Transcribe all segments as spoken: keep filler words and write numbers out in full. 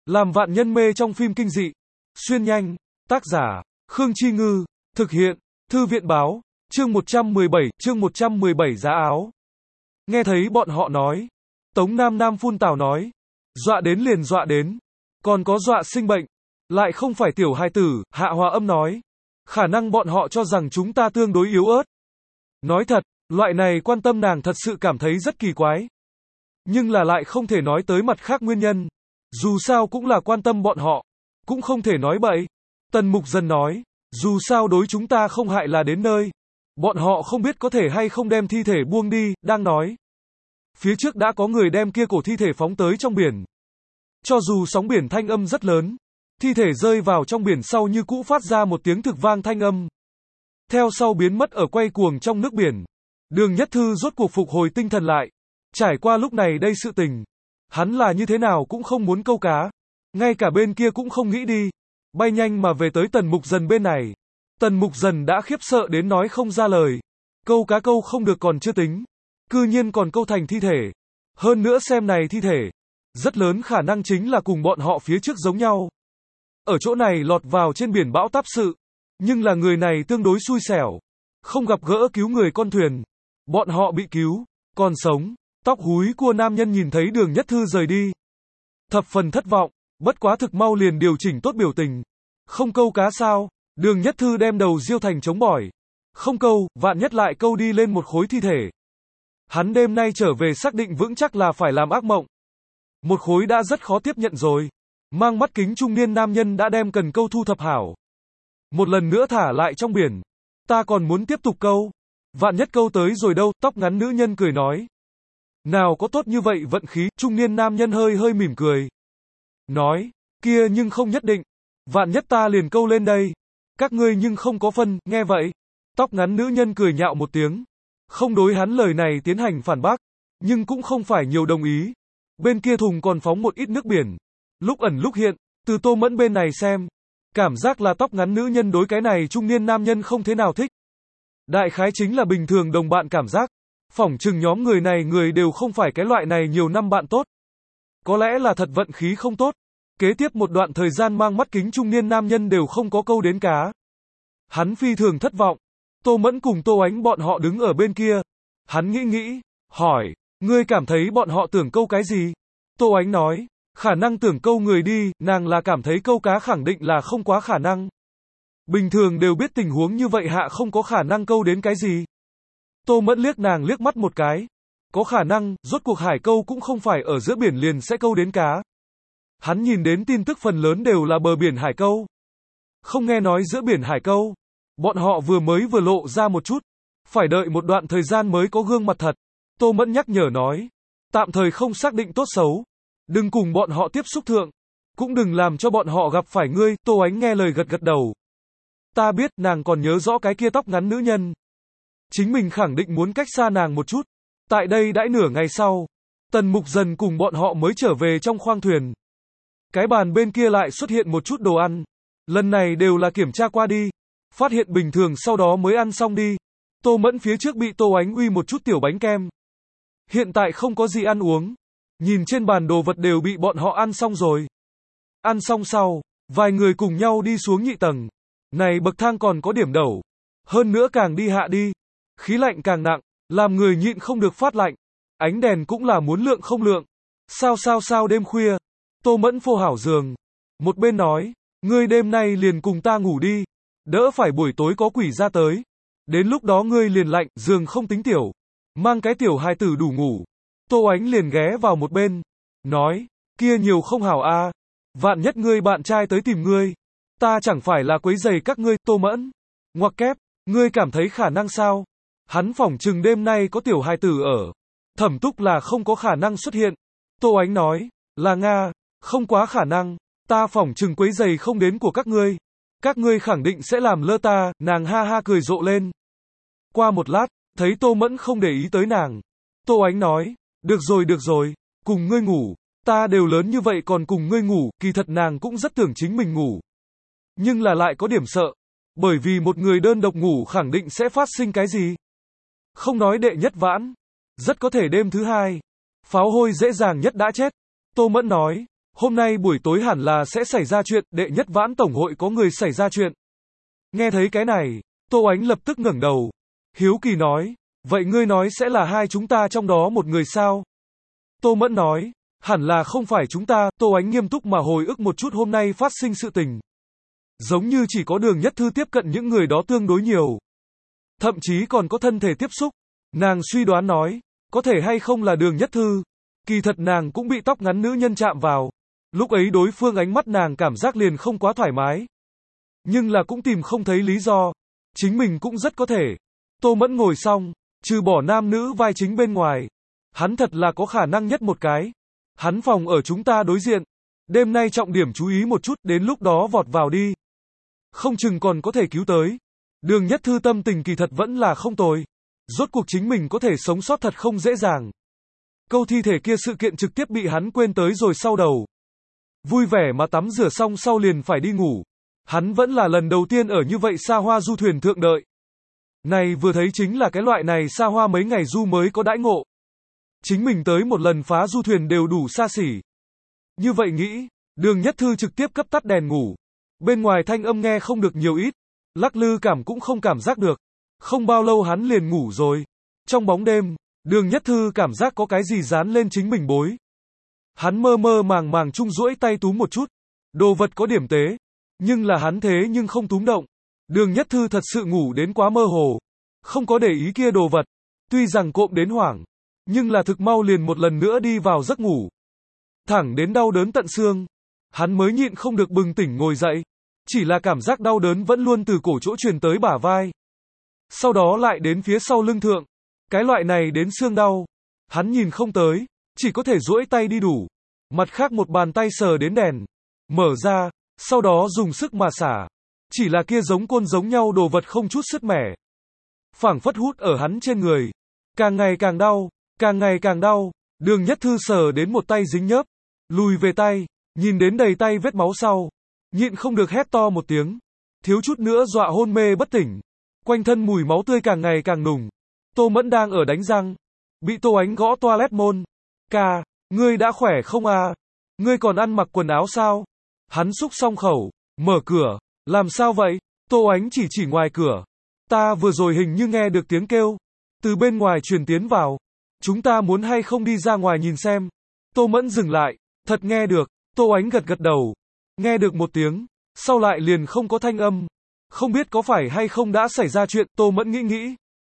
Làm vạn nhân mê trong phim kinh dị. Xuyên nhanh. Tác giả, Khương Chi Ngư. Thực hiện, Thư viện Báo. Chương một trăm mười bảy, chương một trăm mười bảy giá áo. Nghe thấy bọn họ nói. Tống Nam Nam phun tào nói. Dọa đến liền dọa đến. Còn có dọa sinh bệnh. Lại không phải tiểu hài tử, Hạ Hòa Âm nói. Khả năng bọn họ cho rằng chúng ta tương đối yếu ớt. Nói thật, loại này quan tâm nàng thật sự cảm thấy rất kỳ quái. Nhưng là lại không thể nói tới mặt khác nguyên nhân. Dù sao cũng là quan tâm bọn họ. Cũng không thể nói bậy. Tần Mục Dần nói. Dù sao đối chúng ta không hại là đến nơi. Bọn họ không biết có thể hay không đem thi thể buông đi, đang nói. Phía trước đã có người đem kia cổ thi thể phóng tới trong biển. Cho dù sóng biển thanh âm rất lớn, thi thể rơi vào trong biển sau như cũ phát ra một tiếng thực vang thanh âm. Theo sau biến mất ở quay cuồng trong nước biển. Đường Nhất Thư rốt cuộc phục hồi tinh thần lại. Trải qua lúc này đây sự tình. Hắn là như thế nào cũng không muốn câu cá. Ngay cả bên kia cũng không nghĩ đi. Bay nhanh mà về tới Tần Mục Dần bên này. Tần Mục Dần đã khiếp sợ đến nói không ra lời. Câu cá câu không được còn chưa tính. Cư nhiên còn câu thành thi thể. Hơn nữa xem này thi thể. Rất lớn khả năng chính là cùng bọn họ phía trước giống nhau. Ở chỗ này lọt vào trên biển bão táp sự. Nhưng là người này tương đối xui xẻo. Không gặp gỡ cứu người con thuyền. Bọn họ bị cứu. Còn sống. Tóc húi cua nam nhân nhìn thấy Đường Nhất Thư rời đi. Thập phần thất vọng. Bất quá thực mau liền điều chỉnh tốt biểu tình. Không câu cá sao? Đường Nhất Thư đem đầu diêu thành chống bỏi. Không câu, vạn nhất lại câu đi lên một khối thi thể. Hắn đêm nay trở về xác định vững chắc là phải làm ác mộng. Một khối đã rất khó tiếp nhận rồi. Mang mắt kính trung niên nam nhân đã đem cần câu thu thập hảo. Một lần nữa thả lại trong biển. Ta còn muốn tiếp tục câu. Vạn nhất câu tới rồi đâu, tóc ngắn nữ nhân cười nói. Nào có tốt như vậy vận khí, trung niên nam nhân hơi hơi mỉm cười. Nói, kia nhưng không nhất định. Vạn nhất ta liền câu lên đây. Các ngươi nhưng không có phân, nghe vậy. Tóc ngắn nữ nhân cười nhạo một tiếng. Không đối hắn lời này tiến hành phản bác. Nhưng cũng không phải nhiều đồng ý. Bên kia thùng còn phóng một ít nước biển. Lúc ẩn lúc hiện, từ Tô Mẫn bên này xem. Cảm giác là tóc ngắn nữ nhân đối cái này trung niên nam nhân không thế nào thích. Đại khái chính là bình thường đồng bạn cảm giác. Phỏng chừng nhóm người này người đều không phải cái loại này nhiều năm bạn tốt. Có lẽ là thật vận khí không tốt. Kế tiếp một đoạn thời gian mang mắt kính trung niên nam nhân đều không có câu đến cá. Hắn phi thường thất vọng. Tô Mẫn cùng Tô Ánh bọn họ đứng ở bên kia. Hắn nghĩ nghĩ, hỏi, ngươi cảm thấy bọn họ tưởng câu cái gì? Tô Ánh nói, khả năng tưởng câu người đi, nàng là cảm thấy câu cá khẳng định là không quá khả năng. Bình thường đều biết tình huống như vậy hạ không có khả năng câu đến cái gì. Tô Mẫn liếc nàng liếc mắt một cái. Có khả năng, rốt cuộc hải câu cũng không phải ở giữa biển liền sẽ câu đến cá. Hắn nhìn đến tin tức phần lớn đều là bờ biển hải câu. Không nghe nói giữa biển hải câu. Bọn họ vừa mới vừa lộ ra một chút. Phải đợi một đoạn thời gian mới có gương mặt thật. Tô Mẫn nhắc nhở nói. Tạm thời không xác định tốt xấu. Đừng cùng bọn họ tiếp xúc thượng. Cũng đừng làm cho bọn họ gặp phải ngươi. Tô Ánh nghe lời gật gật đầu. Ta biết nàng còn nhớ rõ cái kia tóc ngắn nữ nhân. Chính mình khẳng định muốn cách xa nàng một chút. Tại đây đãi nửa ngày sau. Tần Mục Dần cùng bọn họ mới trở về trong khoang thuyền. Cái bàn bên kia lại xuất hiện một chút đồ ăn. Lần này đều là kiểm tra qua đi. Phát hiện bình thường sau đó mới ăn xong đi. Tô Mẫn phía trước bị Tô Ánh uy một chút tiểu bánh kem. Hiện tại không có gì ăn uống. Nhìn trên bàn đồ vật đều bị bọn họ ăn xong rồi. Ăn xong sau, vài người cùng nhau đi xuống nhị tầng. Này bậc thang còn có điểm đẩu. Hơn nữa càng đi hạ đi. Khí lạnh càng nặng, làm người nhịn không được phát lạnh. Ánh đèn cũng là muốn lượng không lượng. Sao sao sao đêm khuya. Tô Mẫn phô hảo giường. Một bên nói, ngươi đêm nay liền cùng ta ngủ đi. Đỡ phải buổi tối có quỷ ra tới. Đến lúc đó ngươi liền lạnh, giường không tính tiểu. Mang cái tiểu hài tử đủ ngủ. Tô Ánh liền ghé vào một bên. Nói, kia nhiều không hảo a. À. Vạn nhất ngươi bạn trai tới tìm ngươi. Ta chẳng phải là quấy giày các ngươi. Tô Mẫn. Ngoặc kép, ngươi cảm thấy khả năng sao? Hắn phỏng chừng đêm nay có tiểu hài tử ở. Thẩm Túc là không có khả năng xuất hiện. Tô Ánh nói, là Nga, không quá khả năng. Ta phỏng chừng quấy giày không đến của các ngươi. Các ngươi khẳng định sẽ làm lơ ta. Nàng ha ha cười rộ lên. Qua một lát, thấy Tô Mẫn không để ý tới nàng. Tô Ánh nói, được rồi được rồi, cùng ngươi ngủ. Ta đều lớn như vậy còn cùng ngươi ngủ. Kỳ thật nàng cũng rất tưởng chính mình ngủ. Nhưng là lại có điểm sợ. Bởi vì một người đơn độc ngủ khẳng định sẽ phát sinh cái gì. Không nói đệ nhất vãn. Rất có thể đêm thứ hai. Pháo hôi dễ dàng nhất đã chết. Tô Mẫn nói, Hôm nay buổi tối hẳn là sẽ xảy ra chuyện, đệ nhất vãn tổng hội có người xảy ra chuyện. Nghe thấy cái này, Tô Ánh lập tức ngẩng đầu. Hiếu kỳ nói, vậy ngươi nói sẽ là hai chúng ta trong đó một người sao? Tô Mẫn nói, hẳn là không phải chúng ta. Tô Ánh nghiêm túc mà hồi ức một chút hôm nay phát sinh sự tình. Giống như chỉ có Đường Nhất Thư tiếp cận những người đó tương đối nhiều. Thậm chí còn có thân thể tiếp xúc. Nàng suy đoán nói, có thể hay không là Đường Nhất Thư. Kỳ thật nàng cũng bị tóc ngắn nữ nhân chạm vào. Lúc ấy đối phương ánh mắt nàng cảm giác liền không quá thoải mái. Nhưng là cũng tìm không thấy lý do. Chính mình cũng rất có thể. Tô Mẫn ngồi xong, trừ bỏ nam nữ vai chính bên ngoài. Hắn thật là có khả năng nhất một cái. Hắn phòng ở chúng ta đối diện. Đêm nay trọng điểm chú ý một chút, đến lúc đó vọt vào đi. Không chừng còn có thể cứu tới. Đường Nhất Thư tâm tình kỳ thật vẫn là không tồi. Rốt cuộc chính mình có thể sống sót thật không dễ dàng. Câu thi thể kia sự kiện trực tiếp bị hắn quên tới rồi sau đầu. Vui vẻ mà tắm rửa xong sau liền phải đi ngủ. Hắn vẫn là lần đầu tiên ở như vậy xa hoa du thuyền thượng đợi. Này vừa thấy chính là cái loại này xa hoa mấy ngày du mới có đãi ngộ. Chính mình tới một lần phá du thuyền đều đủ xa xỉ. Như vậy nghĩ, Đường Nhất Thư trực tiếp cấp tắt đèn ngủ. Bên ngoài thanh âm nghe không được nhiều ít. Lắc lư cảm cũng không cảm giác được. Không bao lâu hắn liền ngủ rồi. Trong bóng đêm, Đường Nhất Thư cảm giác có cái gì dán lên chính mình bối. Hắn mơ mơ màng màng chung duỗi tay túm một chút. Đồ vật có điểm tế. Nhưng là hắn thế nhưng không túm động. Đường Nhất Thư thật sự ngủ đến quá mơ hồ. Không có để ý kia đồ vật. Tuy rằng cộm đến hoảng. Nhưng là thực mau liền một lần nữa đi vào giấc ngủ. Thẳng đến đau đớn tận xương. Hắn mới nhịn không được bừng tỉnh ngồi dậy. Chỉ là cảm giác đau đớn vẫn luôn từ cổ chỗ truyền tới bả vai. Sau đó lại đến phía sau lưng thượng. Cái loại này đến xương đau. Hắn nhìn không tới. Chỉ có thể duỗi tay đi đủ. Mặt khác một bàn tay sờ đến đèn. Mở ra. Sau đó dùng sức mà xả. Chỉ là kia giống côn giống nhau đồ vật không chút sứt mẻ. Phảng phất hút ở hắn trên người. Càng ngày càng đau. Càng ngày càng đau. Đường Nhất Thư sờ đến một tay dính nhớp. Lùi về tay. Nhìn đến đầy tay vết máu sau. Nhịn không được hét to một tiếng. Thiếu chút nữa dọa hôn mê bất tỉnh. Quanh thân mùi máu tươi càng ngày càng nùng. Tô Mẫn đang ở đánh răng. Bị Tô Ánh gõ toilet môn. Ca, ngươi đã khỏe không à? Ngươi còn ăn mặc quần áo sao? Hắn xúc xong khẩu. Mở cửa. Làm sao vậy? Tô Ánh chỉ chỉ ngoài cửa. Ta vừa rồi hình như nghe được tiếng kêu. Từ bên ngoài truyền tiến vào. Chúng ta muốn hay không đi ra ngoài nhìn xem. Tô Mẫn dừng lại. Thật nghe được. Tô Ánh gật gật đầu. Nghe được một tiếng. Sau lại liền không có thanh âm. Không biết có phải hay không đã xảy ra chuyện. Tô Mẫn nghĩ nghĩ.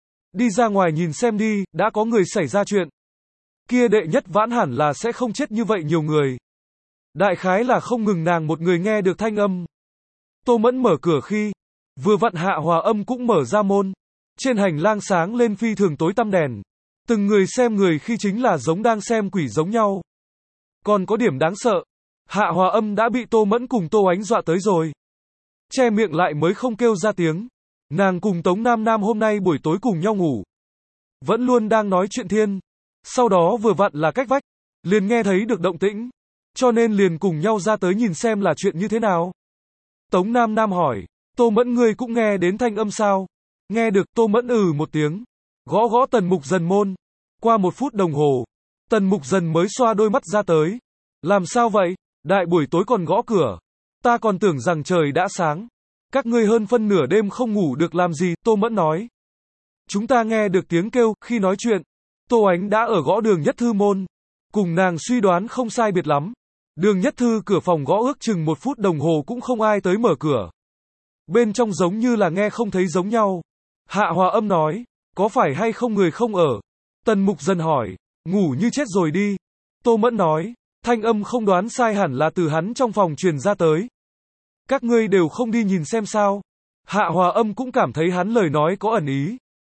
Đi ra ngoài nhìn xem đi. Đã có người xảy ra chuyện. Kia đệ nhất vãn hẳn là sẽ không chết như vậy nhiều người. Đại khái là không ngừng nàng một người nghe được thanh âm. Tô Mẫn mở cửa khi. Vừa vặn Hạ Hòa Âm cũng mở ra môn. Trên hành lang sáng lên phi thường tối tăm đèn. Từng người xem người khi chính là giống đang xem quỷ giống nhau. Còn có điểm đáng sợ. Hạ Hòa Âm đã bị Tô Mẫn cùng Tô Ánh dọa tới rồi. Che miệng lại mới không kêu ra tiếng. Nàng cùng Tống Nam Nam hôm nay buổi tối cùng nhau ngủ. Vẫn luôn đang nói chuyện thiên. Sau đó vừa vặn là cách vách. Liền nghe thấy được động tĩnh. Cho nên liền cùng nhau ra tới nhìn xem là chuyện như thế nào. Tống Nam Nam hỏi. Tô Mẫn ngươi cũng nghe đến thanh âm sao? Nghe được. Tô Mẫn ừ một tiếng. Gõ gõ Tần Mục Dần môn. Qua một phút đồng hồ. Tần Mục Dần mới xoa đôi mắt ra tới. Làm sao vậy? Đại buổi tối còn gõ cửa. Ta còn tưởng rằng trời đã sáng. Các ngươi hơn phân nửa đêm không ngủ được làm gì? Tô Mẫn nói. Chúng ta nghe được tiếng kêu. Khi nói chuyện. Tô Ánh đã ở gõ Đường Nhất Thư môn. Cùng nàng suy đoán không sai biệt lắm. Đường Nhất Thư cửa phòng gõ ước chừng một phút đồng hồ cũng không ai tới mở cửa. Bên trong giống như là nghe không thấy giống nhau. Hạ Hòa Âm nói. Có phải hay không người không ở? Tần Mục Dần hỏi. Ngủ như chết rồi đi. Tô Mẫn nói. Thanh âm không đoán sai hẳn là từ hắn trong phòng truyền ra tới. Các ngươi đều không đi nhìn xem sao? Hạ Hòa Âm cũng cảm thấy hắn lời nói có ẩn ý.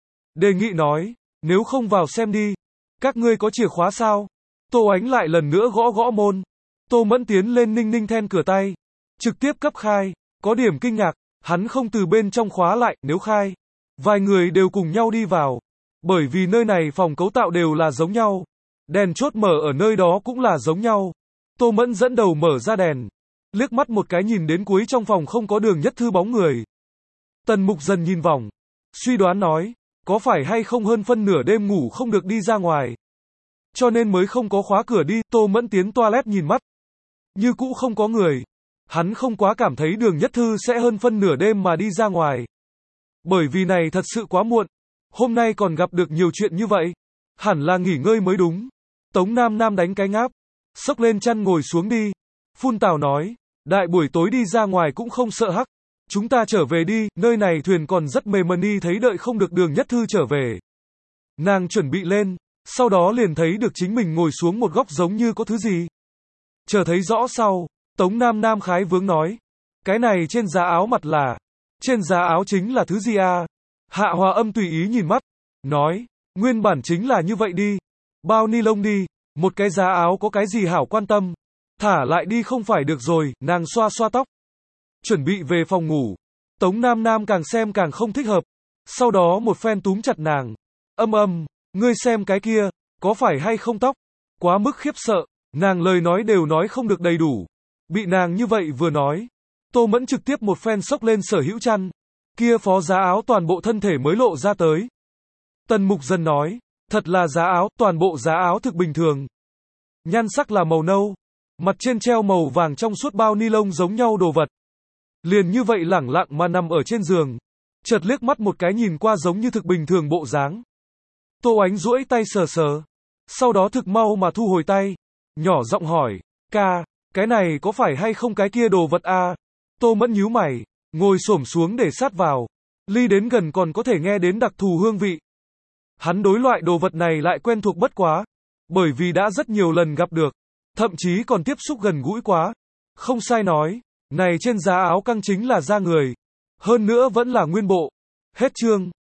Đề nghị nói. Nếu không vào xem đi. Các ngươi có chìa khóa sao? Tô Ánh lại lần nữa gõ gõ môn. Tô Mẫn tiến lên ninh ninh then cửa tay. Trực tiếp cấp khai. Có điểm kinh ngạc. Hắn không từ bên trong khóa lại. Nếu khai. Vài người đều cùng nhau đi vào. Bởi vì nơi này phòng cấu tạo đều là giống nhau. Đèn chốt mở ở nơi đó cũng là giống nhau. Tô Mẫn dẫn đầu mở ra đèn. Liếc mắt một cái nhìn đến cuối trong phòng không có Đường Nhất Thư bóng người. Tần Mục Dần nhìn vòng. Suy đoán nói. Có phải hay không hơn phân nửa đêm ngủ không được đi ra ngoài. Cho nên mới không có khóa cửa đi. Tô Mẫn tiến toilet nhìn mắt. như cũ không có người. Hắn không quá cảm thấy Đường Nhất Thư sẽ hơn phân nửa đêm mà đi ra ngoài. Bởi vì này thật sự quá muộn. Hôm nay còn gặp được nhiều chuyện như vậy. Hẳn là nghỉ ngơi mới đúng. Tống Nam Nam đánh cái ngáp. Xốc lên chăn ngồi xuống đi. Phun Tào nói. Đại buổi tối đi ra ngoài cũng không sợ hắc. Chúng ta trở về đi, nơi này thuyền còn rất mềm mần đi thấy đợi không được Đường Nhất Thư trở về. Nàng chuẩn bị lên. Sau đó liền thấy được chính mình ngồi xuống một góc giống như có thứ gì. Chờ thấy rõ sau. Tống Nam Nam khái vướng nói. Cái này trên giá áo mặt là. Trên giá áo chính là thứ gì à? Hạ Hòa Âm tùy ý nhìn mắt. Nói. Nguyên bản chính là như vậy đi. Bao ni lông đi. Một cái giá áo có cái gì hảo quan tâm. Thả lại đi không phải được rồi. Nàng xoa xoa tóc. Chuẩn bị về phòng ngủ. Tống Nam Nam càng xem càng không thích hợp. Sau đó một phen túm chặt nàng. Âm âm. Ngươi xem cái kia. Có phải hay không tóc? Quá mức khiếp sợ. Nàng lời nói đều nói không được đầy đủ. Bị nàng như vậy vừa nói. Tô Mẫn trực tiếp một phen xốc lên sở hữu chăn. Kia phó giá áo toàn bộ thân thể mới lộ ra tới. Tần Mục Dân nói. Thật là giá áo, toàn bộ giá áo thực bình thường. Nhan sắc là màu nâu. Mặt trên treo màu vàng trong suốt bao ni lông giống nhau đồ vật. Liền như vậy lẳng lặng mà nằm ở trên giường. Chợt liếc mắt một cái nhìn qua giống như thực bình thường bộ dáng. Tô Ánh duỗi tay sờ sờ. Sau đó thực mau mà thu hồi tay. Nhỏ giọng hỏi. Ca, cái này có phải hay không cái kia đồ vật a? Tô Mẫn nhíu mày. Ngồi xổm xuống để sát vào. Ly đến gần còn có thể nghe đến đặc thù hương vị. Hắn đối loại đồ vật này lại quen thuộc bất quá. Bởi vì đã rất nhiều lần gặp được. Thậm chí còn tiếp xúc gần gũi quá. Không sai nói. Này trên giá áo căng chính là da người. Hơn nữa vẫn là nguyên bộ. Hết chương.